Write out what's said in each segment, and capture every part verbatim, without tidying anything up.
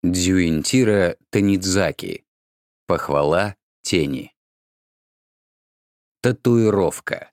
Дзюинтиро Танидзаки. Похвала тени. Татуировка.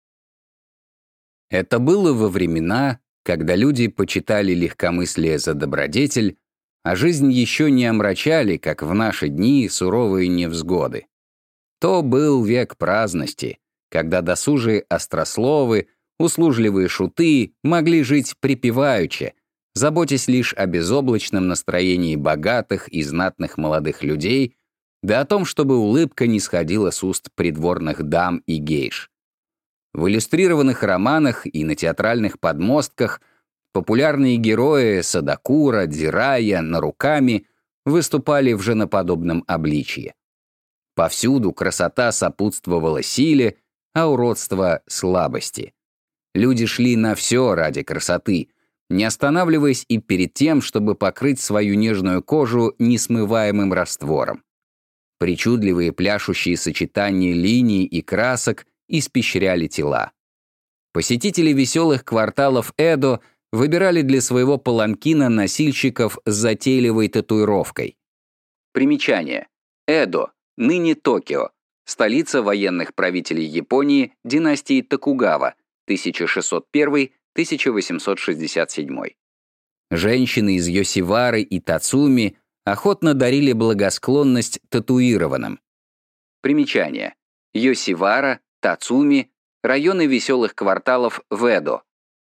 Это было во времена, когда люди почитали легкомыслие за добродетель, а жизнь еще не омрачали, как в наши дни, суровые невзгоды. То был век праздности, когда досужие острословы, услужливые шуты могли жить припеваючи, заботясь лишь о безоблачном настроении богатых и знатных молодых людей, да о том, чтобы улыбка не сходила с уст придворных дам и гейш. В иллюстрированных романах и на театральных подмостках популярные герои Садакура, Дзирая, Наруками выступали в женоподобном обличье. Повсюду красота сопутствовала силе, а уродство — слабости. Люди шли на все ради красоты, не останавливаясь и перед тем, чтобы покрыть свою нежную кожу несмываемым раствором. Причудливые пляшущие сочетания линий и красок испещряли тела. Посетители веселых кварталов Эдо выбирали для своего паланкина носильщиков с затейливой татуировкой. Примечание. Эдо, ныне Токио, столица военных правителей Японии династии Токугава, тысяча шестьсот первый — тысяча восемьсот шестьдесят седьмой. Женщины из Йосивары и Тацуми охотно дарили благосклонность татуированным. Примечание. Йосивара, Тацуми — районы веселых кварталов в Эдо.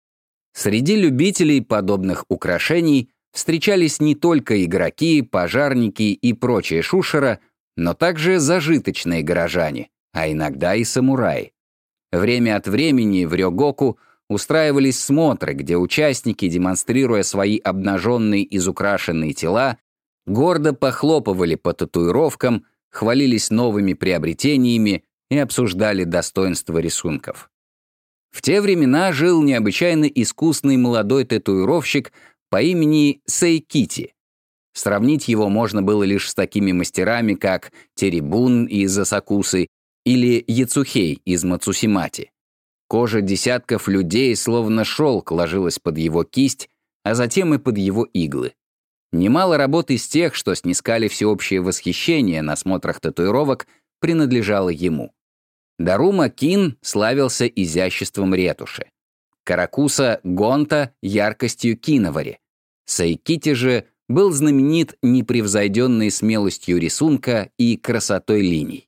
Среди любителей подобных украшений встречались не только игроки, пожарники и прочая шушера, но также зажиточные горожане, а иногда и самураи. Время от времени в Рёгоку устраивались смотры, где участники, демонстрируя свои обнаженные изукрашенные тела, гордо похлопывали по татуировкам, хвалились новыми приобретениями и обсуждали достоинства рисунков. В те времена жил необычайно искусный молодой татуировщик по имени Сэйкити. Сравнить его можно было лишь с такими мастерами, как Терибун из Асакусы или Яцухей из Мацусимати. Кожа десятков людей словно шелк ложилась под его кисть, а затем и под его иглы. Немало работ из тех, что снискали всеобщее восхищение на смотрах татуировок, принадлежало ему. Дарума Кин славился изяществом ретуши. Каракуса Гонта — яркостью киновари. Сэйкити же был знаменит непревзойденной смелостью рисунка и красотой линий.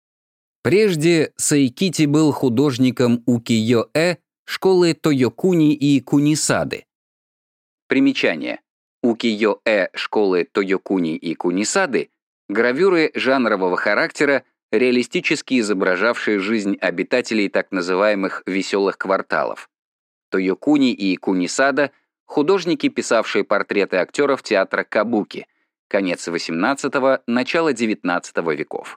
Прежде Сэйкити был художником укиё-э школы Тойокуни и Кунисады. Примечание. Укиё-э школы Тойокуни и Кунисады — гравюры жанрового характера, реалистически изображавшие жизнь обитателей так называемых «веселых кварталов». Тойокуни и Кунисада — художники, писавшие портреты актеров театра кабуки, конец восемнадцатого — начало девятнадцатого веков.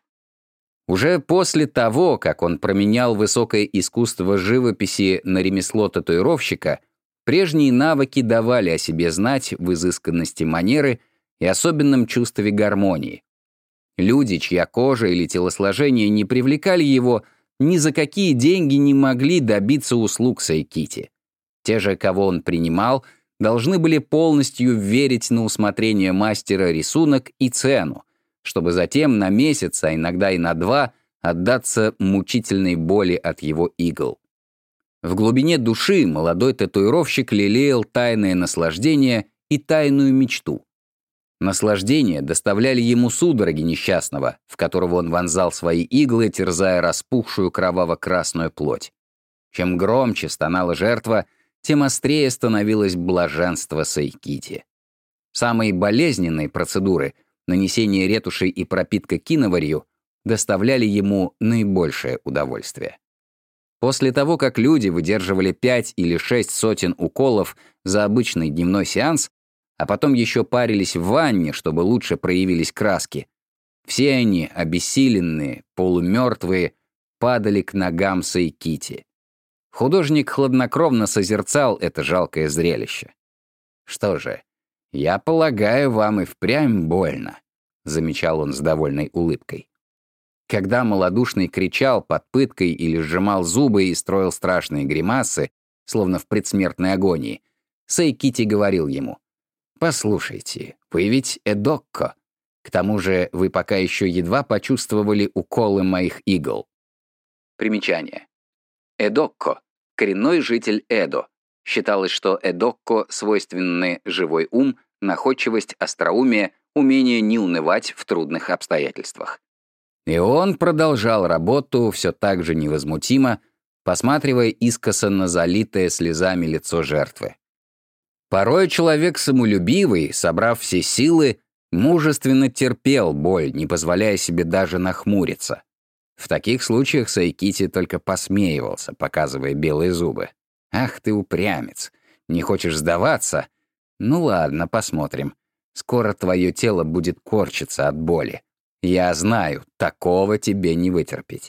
Уже после того, как он променял высокое искусство живописи на ремесло татуировщика, прежние навыки давали о себе знать в изысканности манеры и особенном чувстве гармонии. Люди, чья кожа или телосложение не привлекали его, ни за какие деньги не могли добиться услуг Сэйкити. Те же, кого он принимал, должны были полностью верить на усмотрение мастера рисунок и цену, чтобы затем на месяц, а иногда и на два, отдаться мучительной боли от его игл. В глубине души молодой татуировщик лелеял тайное наслаждение и тайную мечту. Наслаждение доставляли ему судороги несчастного, в которого он вонзал свои иглы, терзая распухшую кроваво-красную плоть. Чем громче стонала жертва, тем острее становилось блаженство Сэйкити. Самые болезненные процедуры — нанесение ретуши и пропитка киноварью доставляли ему наибольшее удовольствие. После того, как люди выдерживали пять или шесть сотен уколов за обычный дневной сеанс, а потом еще парились в ванне, чтобы лучше проявились краски, все они, обессиленные, полумертвые, падали к ногам Сэйкити. Художник хладнокровно созерцал это жалкое зрелище. Что же, «Я полагаю, вам и впрямь больно», — замечал он с довольной улыбкой. Когда малодушный кричал под пыткой или сжимал зубы и строил страшные гримасы, словно в предсмертной агонии, Сэйкити говорил ему: «Послушайте, Вы ведь эдокко. К тому же вы пока еще едва почувствовали уколы моих игл. Примечание. Эдокко — коренной житель Эдо. Считалось, что эдокко свойственны живой ум, находчивость, остроумие, умение не унывать в трудных обстоятельствах. И он продолжал работу все так же невозмутимо, посматривая искоса на залитое слезами лицо жертвы. Порой человек самолюбивый, собрав все силы, мужественно терпел боль, не позволяя себе даже нахмуриться. В таких случаях Сайкити только посмеивался, показывая белые зубы. «Ах ты упрямец! Не хочешь сдаваться? Ну ладно, посмотрим. Скоро твое тело будет корчиться от боли. Я знаю, такого тебе не вытерпеть».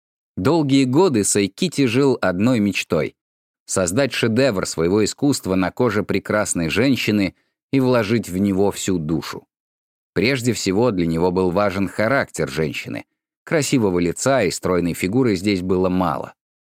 Долгие годы Сайкити жил одной мечтой — создать шедевр своего искусства на коже прекрасной женщины и вложить в него всю душу. Прежде всего для него был важен характер женщины. Красивого лица и стройной фигуры здесь было мало.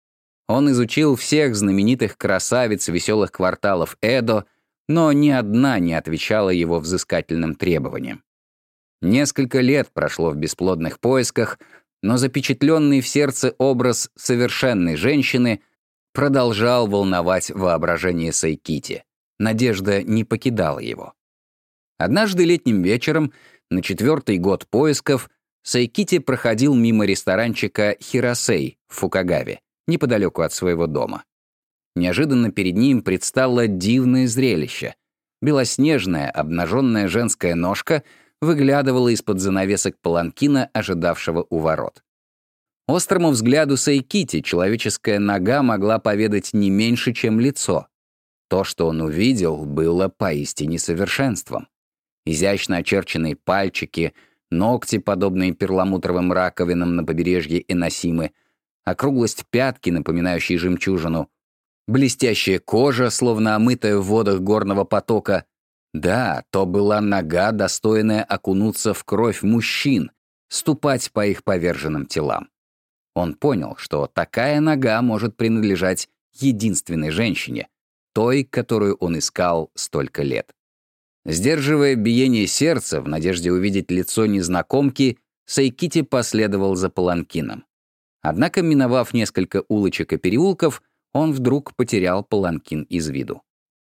Он изучил всех знаменитых красавиц веселых кварталов Эдо, но ни одна не отвечала его взыскательным требованиям. Несколько лет прошло в бесплодных поисках, но запечатленный в сердце образ совершенной женщины продолжал волновать воображение Сайкити. Надежда не покидала его. Однажды летним вечером, на четвертый год поисков, Сайкити проходил мимо ресторанчика «Хиросей» в Фукагаве, неподалеку от своего дома. Неожиданно перед ним предстало дивное зрелище. Белоснежная, обнаженная женская ножка выглядывала из-под занавесок паланкина, ожидавшего у ворот. Острому взгляду Сайкити человеческая нога могла поведать не меньше, чем лицо. То, что он увидел, было поистине совершенством. Изящно очерченные пальчики, ногти, подобные перламутровым раковинам на побережье Эносимы, округлость пятки, напоминающей жемчужину, блестящая кожа, словно омытая в водах горного потока. Да, то была нога, достойная окунуться в кровь мужчин, ступать по их поверженным телам. Он понял, что такая нога может принадлежать единственной женщине, той, которую он искал столько лет. Сдерживая биение сердца в надежде увидеть лицо незнакомки, Сайкити последовал за паланкином. Однако, миновав несколько улочек и переулков, он вдруг потерял паланкин из виду.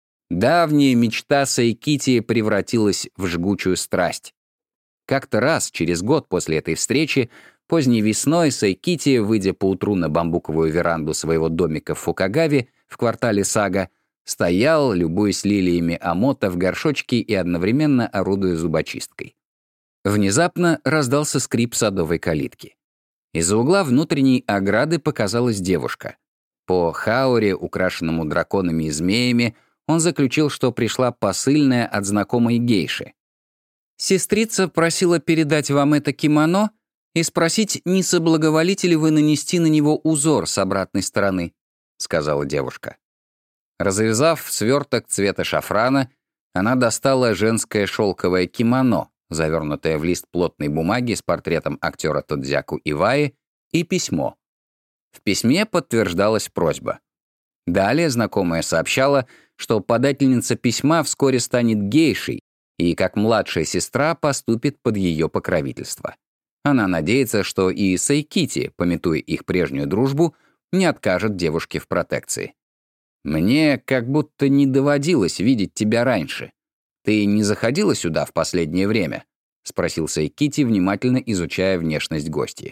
Давняя мечта Сайкити превратилась в жгучую страсть. Как-то раз, через год после этой встречи, поздней весной Сайкити, выйдя поутру на бамбуковую веранду своего домика в Фукагаве, в квартале Сага, стоял, любуясь лилиями амота в горшочке и одновременно орудуя зубочисткой. Внезапно раздался скрип садовой калитки. Из-за угла внутренней ограды показалась девушка. По хауре, украшенному драконами и змеями, он заключил, что пришла посыльная от знакомой гейши. «Сестрица просила передать вам это кимоно и спросить, не соблаговолите ли вы нанести на него узор с обратной стороны», — сказала девушка. Развязав сверток цвета шафрана, она достала женское шелковое кимоно, завернутое в лист плотной бумаги с портретом актера Тодзяку Иваи, и письмо. В письме подтверждалась просьба. Далее знакомая сообщала, что подательница письма вскоре станет гейшей и, как младшая сестра, поступит под ее покровительство. Она надеется, что и Сайкити, памятуя их прежнюю дружбу, не откажет девушке в протекции. «Мне как будто не доводилось видеть тебя раньше. Ты не заходила сюда в последнее время?» — спросил Сайкити, внимательно изучая внешность гостьи.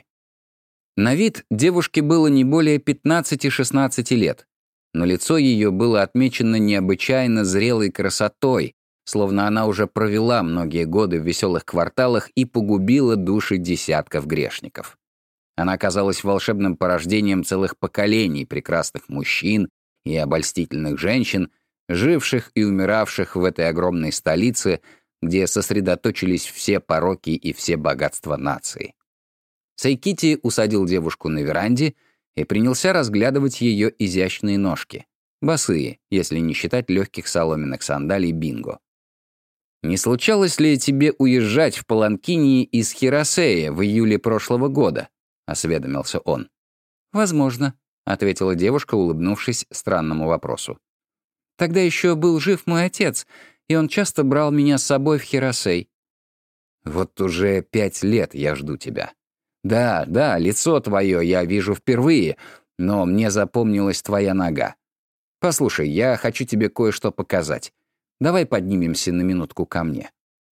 На вид девушке было не более пятнадцати-шестнадцати лет, но лицо ее было отмечено необычайно зрелой красотой, словно она уже провела многие годы в веселых кварталах и погубила души десятков грешников. Она казалась волшебным порождением целых поколений прекрасных мужчин и обольстительных женщин, живших и умиравших в этой огромной столице, где сосредоточились все пороки и все богатства нации. Сайкити усадил девушку на веранде и принялся разглядывать ее изящные ножки, босые, если не считать легких соломенных сандалий бинго. «Не случалось ли тебе уезжать в паланкине из Хиросея в июле прошлого года?» — осведомился он. «Возможно», — ответила девушка, улыбнувшись странному вопросу. «Тогда еще был жив мой отец, и он часто брал меня с собой в Хиросей. Вот уже пять лет я жду тебя. Да, да, лицо твое я вижу впервые, но мне запомнилась твоя нога. Послушай, я хочу тебе кое-что показать. Давай поднимемся на минутку ко мне».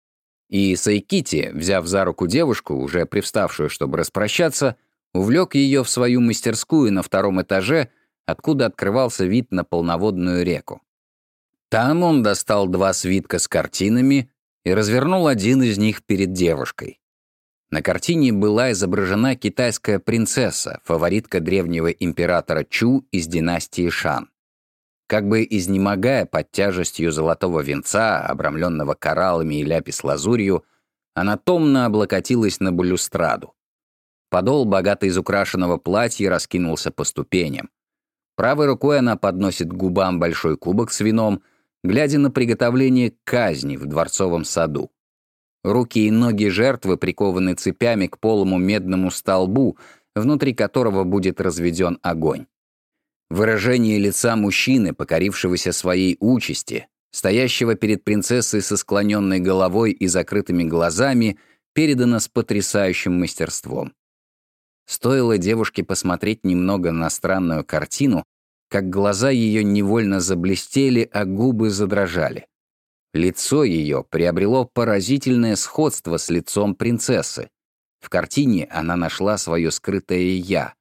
И Сайкити, взяв за руку девушку, уже привставшую, чтобы распрощаться, увлек ее в свою мастерскую на втором этаже, откуда открывался вид на полноводную реку. Там он достал два свитка с картинами и развернул один из них перед девушкой. На картине была изображена китайская принцесса, фаворитка древнего императора Чу из династии Шан. Как бы изнемогая под тяжестью золотого венца, обрамленного кораллами и ляпис-лазурью, она томно облокотилась на балюстраду. Подол богато изукрашенного платья раскинулся по ступеням. Правой рукой она подносит к губам большой кубок с вином, глядя на приготовление казни в дворцовом саду. Руки и ноги жертвы прикованы цепями к полому медному столбу, внутри которого будет разведен огонь. Выражение лица мужчины, покорившегося своей участи, стоящего перед принцессой со склоненной головой и закрытыми глазами, передано с потрясающим мастерством. Стоило девушке посмотреть немного на странную картину, как глаза ее невольно заблестели, а губы задрожали. Лицо ее приобрело поразительное сходство с лицом принцессы. В картине она нашла свое скрытое «я».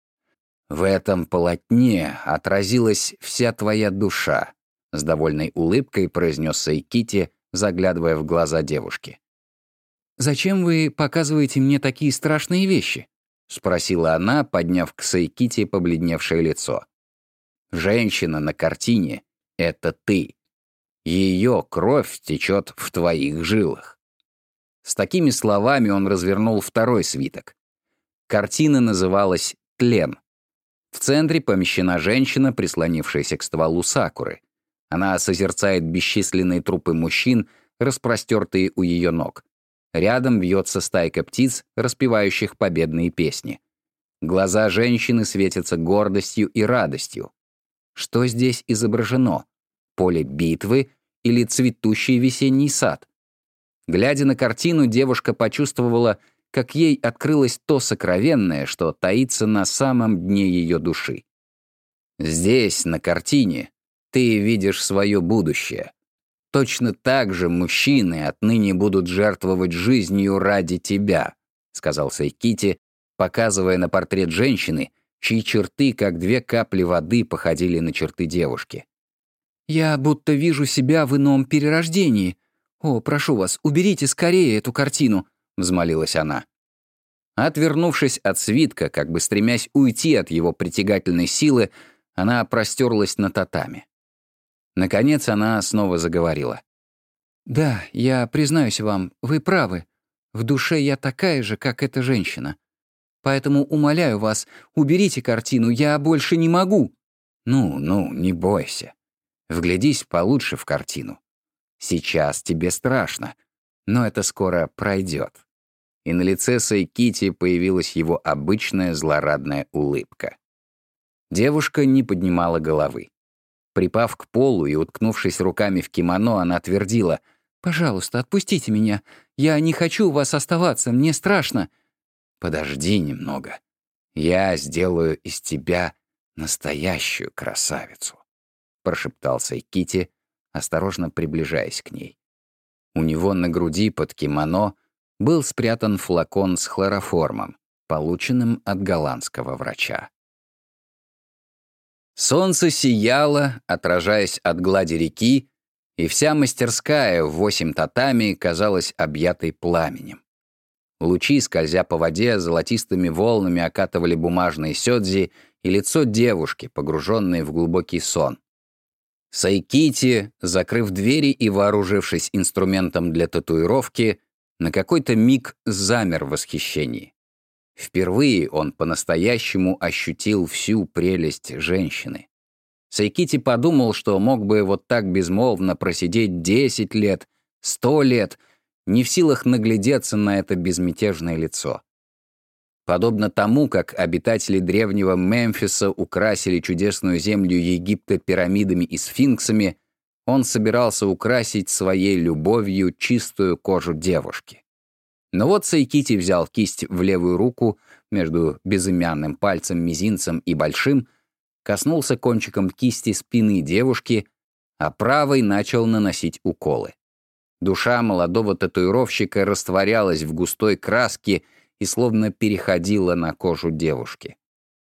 «В этом полотне отразилась вся твоя душа», — с довольной улыбкой произнес Сайкити, заглядывая в глаза девушки. «Зачем вы показываете мне такие страшные вещи?» — спросила она, подняв к Сайкити побледневшее лицо. «Женщина на картине — это ты. Ее кровь течет в твоих жилах». С такими словами он развернул второй свиток. Картина называлась «Тлен». В центре помещена женщина, прислонившаяся к стволу сакуры. Она созерцает бесчисленные трупы мужчин, распростертые у ее ног. Рядом вьется стайка птиц, распевающих победные песни. Глаза женщины светятся гордостью и радостью. Что здесь изображено? Поле битвы или цветущий весенний сад? Глядя на картину, девушка почувствовала, как ей открылось то сокровенное, что таится на самом дне ее души. Здесь, на картине, ты видишь свое будущее. Точно так же мужчины отныне будут жертвовать жизнью ради тебя, сказал Сайкити, показывая на портрет женщины, чьи черты, как две капли воды, походили на черты девушки. «Я будто вижу себя в ином перерождении. О, прошу вас, уберите скорее эту картину», — взмолилась она. Отвернувшись от свитка, как бы стремясь уйти от его притягательной силы, она простерлась на татами. Наконец она снова заговорила. «Да, я признаюсь вам, вы правы. В душе я такая же, как эта женщина. Поэтому умоляю вас, уберите картину, я больше не могу». «Ну, ну, не бойся. Вглядись получше в картину. Сейчас тебе страшно, но это скоро пройдет». И на лице Сайкити появилась его обычная злорадная улыбка. Девушка не поднимала головы. Припав к полу и уткнувшись руками в кимоно, она твердила: «Пожалуйста, отпустите меня. Я не хочу у вас оставаться, мне страшно». «Подожди немного. Я сделаю из тебя настоящую красавицу», — прошептал Сайкити, осторожно приближаясь к ней. У него на груди под кимоно был спрятан флакон с хлороформом, полученным от голландского врача. Солнце сияло, отражаясь от глади реки, и вся мастерская в восемь татами казалась объятой пламенем. Лучи, скользя по воде, золотистыми волнами окатывали бумажные сёдзи и лицо девушки, погруженной в глубокий сон. Сайкити, закрыв двери и вооружившись инструментом для татуировки, на какой-то миг замер в восхищении. Впервые он по-настоящему ощутил всю прелесть женщины. Сайкити подумал, что мог бы вот так безмолвно просидеть десять лет, сто лет, не в силах наглядеться на это безмятежное лицо. Подобно тому, как обитатели древнего Мемфиса украсили чудесную землю Египта пирамидами и сфинксами, Он собирался украсить своей любовью чистую кожу девушки. Но вот Сайкити взял кисть в левую руку между безымянным пальцем, мизинцем и большим, коснулся кончиком кисти спины девушки, а правой начал наносить уколы. Душа молодого татуировщика растворялась в густой краске и словно переходила на кожу девушки.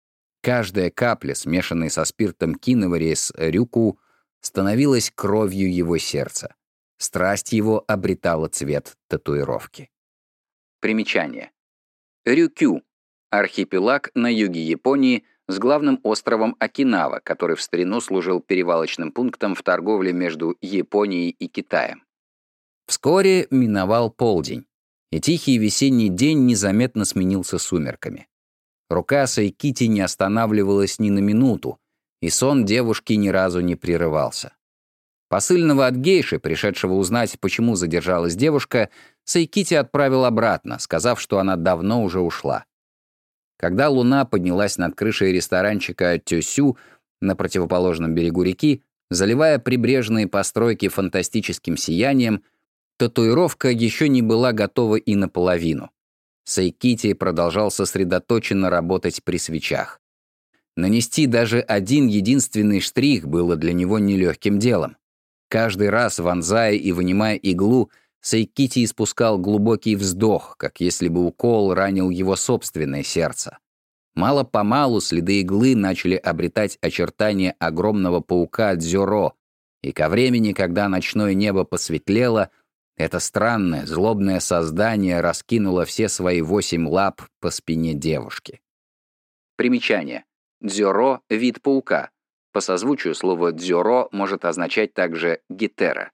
Каждая капля, смешанная со спиртом киновари с рюку, становилась кровью его сердца. Страсть его обретала цвет татуировки. Примечание. Рюкю — архипелаг на юге Японии с главным островом Окинава, который в старину служил перевалочным пунктом в торговле между Японией и Китаем. Вскоре миновал полдень, и тихий весенний день незаметно сменился сумерками. Рука Сайкити не останавливалась ни на минуту, и сон девушки ни разу не прерывался. Посыльного от гейши, пришедшего узнать, почему задержалась девушка, Сайкити отправил обратно, сказав, что она давно уже ушла. Когда луна поднялась над крышей ресторанчика «Тёсю» на противоположном берегу реки, заливая прибрежные постройки фантастическим сиянием, татуировка еще не была готова и наполовину. Сайкити продолжал сосредоточенно работать при свечах. Нанести даже один единственный штрих было для него нелегким делом. Каждый раз, вонзая и вынимая иглу, Сайкити испускал глубокий вздох, как если бы укол ранил его собственное сердце. Мало-помалу следы иглы начали обретать очертания огромного паука Дзюро, и ко времени, когда ночное небо посветлело, это странное, злобное создание раскинуло все свои восемь лап по спине девушки. Примечание. Дзюро — вид паука. По созвучию слово «дзюро» может означать также «гетера».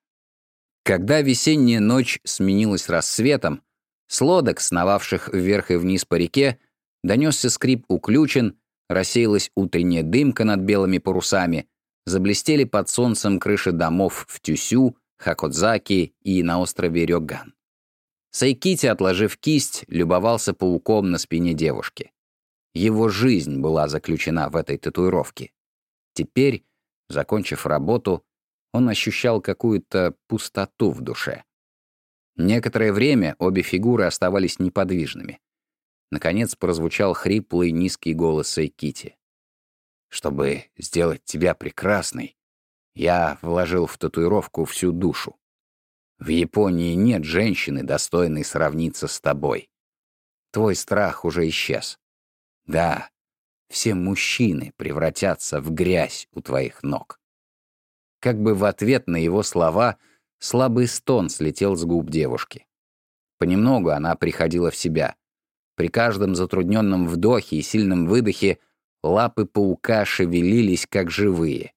Когда весенняя ночь сменилась рассветом, с лодок, сновавших вверх и вниз по реке, донесся скрип уключен, рассеялась утренняя дымка над белыми парусами, заблестели под солнцем крыши домов в Тюсю, Хакодзаки и на острове Рёган. Сайкити, отложив кисть, любовался пауком на спине девушки. Его жизнь была заключена в этой татуировке. Теперь, закончив работу, он ощущал какую-то пустоту в душе. Некоторое время обе фигуры оставались неподвижными. Наконец прозвучал хриплый низкий голос Сайкити. «Чтобы сделать тебя прекрасной, я вложил в татуировку всю душу. В Японии нет женщины, достойной сравниться с тобой. Твой страх уже исчез. Да, все мужчины превратятся в грязь у твоих ног». Как бы в ответ на его слова слабый стон слетел с губ девушки. Понемногу она приходила в себя. При каждом затрудненном вдохе и сильном выдохе лапы паука шевелились, как живые.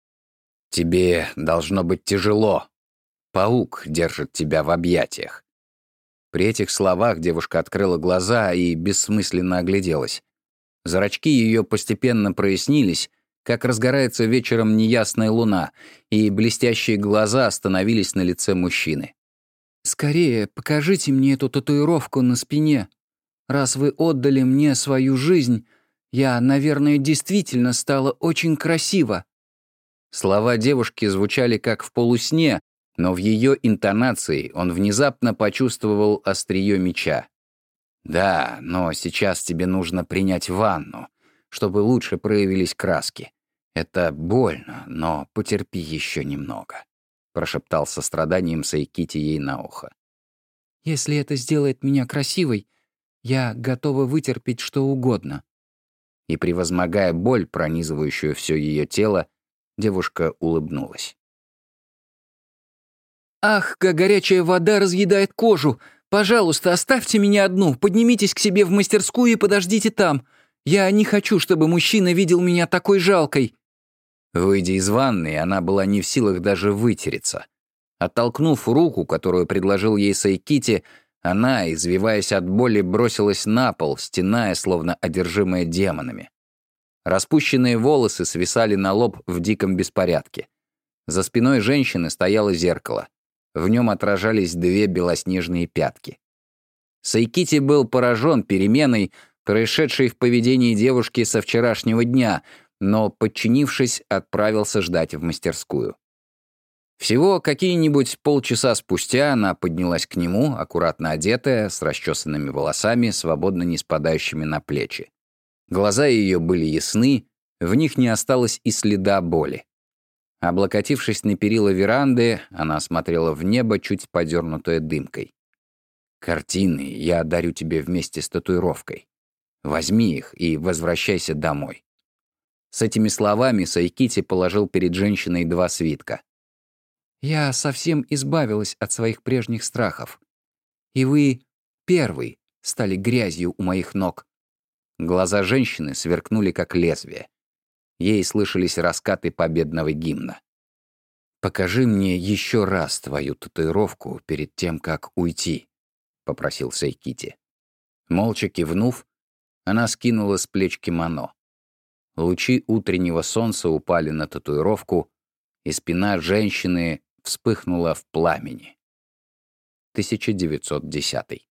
«Тебе должно быть тяжело. Паук держит тебя в объятиях». При этих словах девушка открыла глаза и бессмысленно огляделась. Зрачки ее постепенно прояснились, как разгорается вечером неясная луна, и блестящие глаза остановились на лице мужчины. «Скорее, покажите мне эту татуировку на спине. Раз вы отдали мне свою жизнь, я, наверное, действительно стала очень красива». Слова девушки звучали как в полусне, но в ее интонации он внезапно почувствовал острие меча. «Да, но сейчас тебе нужно принять ванну, чтобы лучше проявились краски. Это больно, но потерпи еще немного», — прошептал со страданием Сайкити ей на ухо. «Если это сделает меня красивой, я готова вытерпеть что угодно». И, превозмогая боль, пронизывающую все ее тело, девушка улыбнулась. «Ах, как горячая вода разъедает кожу! Пожалуйста, оставьте меня одну, поднимитесь к себе в мастерскую и подождите там. Я не хочу, чтобы мужчина видел меня такой жалкой». Выйдя из ванной, она была не в силах даже вытереться. Оттолкнув руку, которую предложил ей Сайкити, она, извиваясь от боли, бросилась на пол, стеная, словно одержимая демонами. Распущенные волосы свисали на лоб в диком беспорядке. За спиной женщины стояло зеркало. В нем отражались две белоснежные пятки. Сайкити был поражен переменой, происшедшей в поведении девушки со вчерашнего дня, но, подчинившись, отправился ждать в мастерскую. Всего какие-нибудь полчаса спустя она поднялась к нему, аккуратно одетая, с расчесанными волосами, свободно не спадающими на плечи. Глаза ее были ясны, в них не осталось и следа боли. Облокотившись на перила веранды, она смотрела в небо, чуть подернутое дымкой. «Картины я дарю тебе вместе с татуировкой. Возьми их и возвращайся домой». С этими словами Сайкити положил перед женщиной два свитка. «Я совсем избавилась от своих прежних страхов. И вы первый стали грязью у моих ног». Глаза женщины сверкнули, как лезвие. Ей слышались раскаты победного гимна. «Покажи мне еще раз твою татуировку перед тем, как уйти», — попросил Сайкити. Молча кивнув, она скинула с плеч кимоно. Лучи утреннего солнца упали на татуировку, и спина женщины вспыхнула в пламени. тысяча девятьсот десятый